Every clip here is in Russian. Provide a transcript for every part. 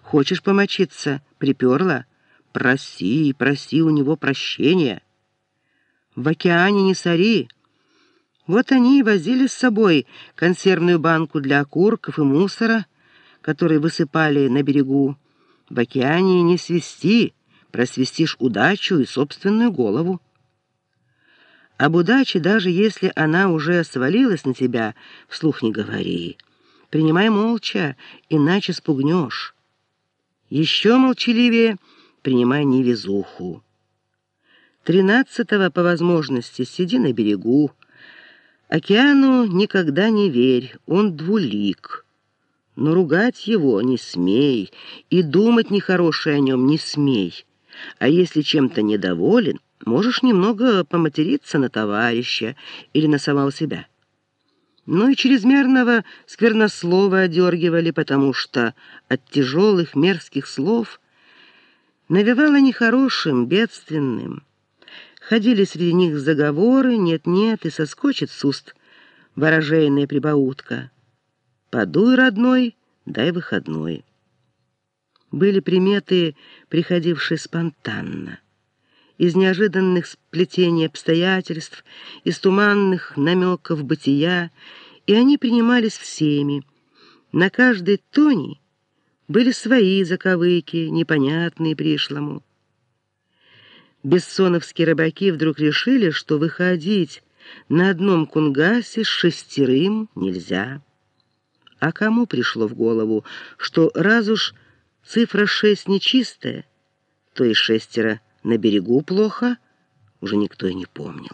Хочешь помочиться? Приперла? Проси, проси у него прощения. В океане не сори. Вот они и возили с собой консервную банку для окурков и мусора, который высыпали на берегу. В океане не свисти, просвистишь удачу и собственную голову. Об удаче, даже если она уже свалилась на тебя, вслух не говори. Принимай молча, иначе спугнешь. Еще молчаливее принимай невезуху. 13-го по возможности сиди на берегу. Океану никогда не верь, он двулик. Но ругать его не смей, и думать нехорошее о нем не смей. А если чем-то недоволен, можешь немного поматериться на товарища или на самого себя. Но и чрезмерного сквернослова одергивали, потому что от тяжелых мерзких слов навевало нехорошим, бедственным. Ходили среди них заговоры, нет-нет, и соскочит с уст ворожейная прибаутка. «Подуй, родной, дай выходной». Были приметы, приходившие спонтанно. Из неожиданных сплетений обстоятельств, из туманных намеков бытия, и они принимались всеми. На каждой тоне были свои заковыки, непонятные пришлому. Бессоновские рыбаки вдруг решили, что выходить на одном кунгасе с 6 нельзя. А кому пришло в голову, что раз уж цифра 6 нечистая, то и 6 на берегу плохо, уже никто и не помнил.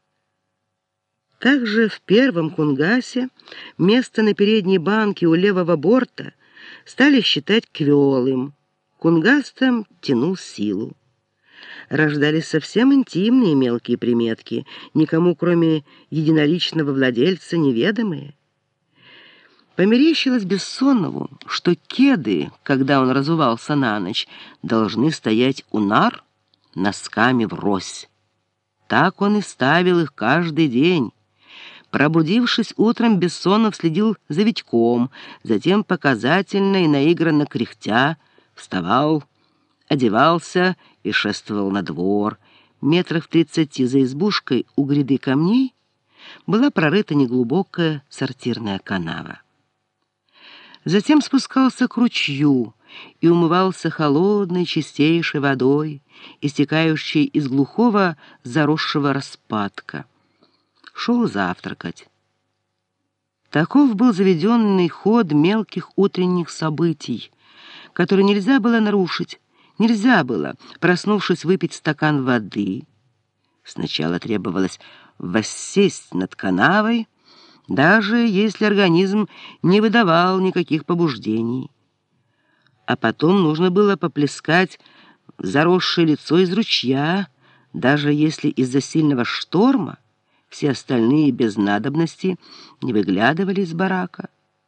Также в первом кунгасе место на передней банке у левого борта стали считать квелым. Кунгас там тянул силу. Рождались совсем интимные мелкие приметки, никому, кроме единоличного владельца, неведомые. Померещилось Бессонову, что кеды, когда он разувался на ночь, должны стоять у нар носками врозь. Так он и ставил их каждый день. Пробудившись утром, Бессонов следил за Витьком, затем показательно и наигранно кряхтя вставал, одевался и шествовал на двор. Метрах в 30 за избушкой у гряды камней была прорыта неглубокая сортирная канава. Затем спускался к ручью и умывался холодной, чистейшей водой, истекающей из глухого заросшего распадка. Шел завтракать. Таков был заведенный ход мелких утренних событий, который нельзя было нарушить. Нельзя было, проснувшись, выпить стакан воды. Сначала требовалось воссесть над канавой, даже если организм не выдавал никаких побуждений. А потом нужно было поплескать заросшее лицо из ручья, даже если из-за сильного шторма все остальные без надобности не выглядывали из барака.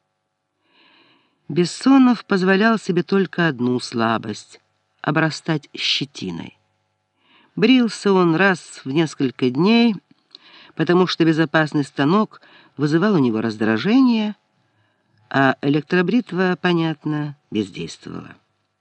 Бессонов позволял себе только одну слабость — обрастать щетиной. Брился он раз в несколько дней, потому что безопасный станок вызывал у него раздражение, а электробритва, понятно, бездействовала.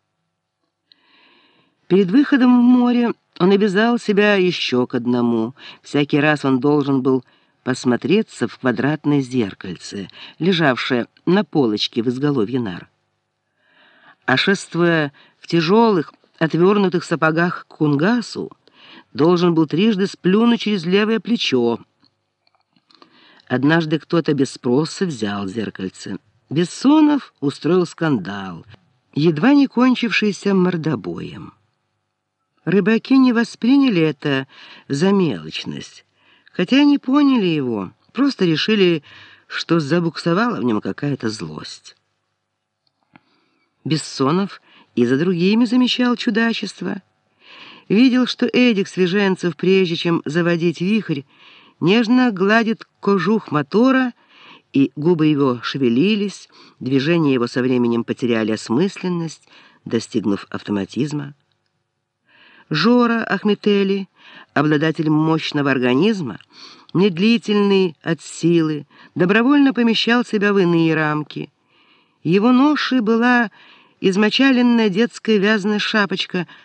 Перед выходом в море он обязал себя еще к одному. Всякий раз он должен был посмотреться в квадратное зеркальце, лежавшее на полочке в изголовье нар. А шествуя в тяжелых, отвернутых сапогах к кунгасу, должен был трижды сплюнуть через левое плечо. Однажды кто-то без спроса взял зеркальце. Бессонов устроил скандал, едва не кончившийся мордобоем. Рыбаки не восприняли это за мелочность, хотя не поняли его, просто решили, что забуксовала в нем какая-то злость. Бессонов и за другими замечал чудачество. Видел, что Эдик Свеженцев, прежде чем заводить вихрь, нежно гладит кожух мотора, и губы его шевелились, движения его со временем потеряли осмысленность, достигнув автоматизма. Жора Ахметели, обладатель мощного организма, медлительный от силы, добровольно помещал себя в иные рамки. Его ношей была измочаленная детская вязаная шапочка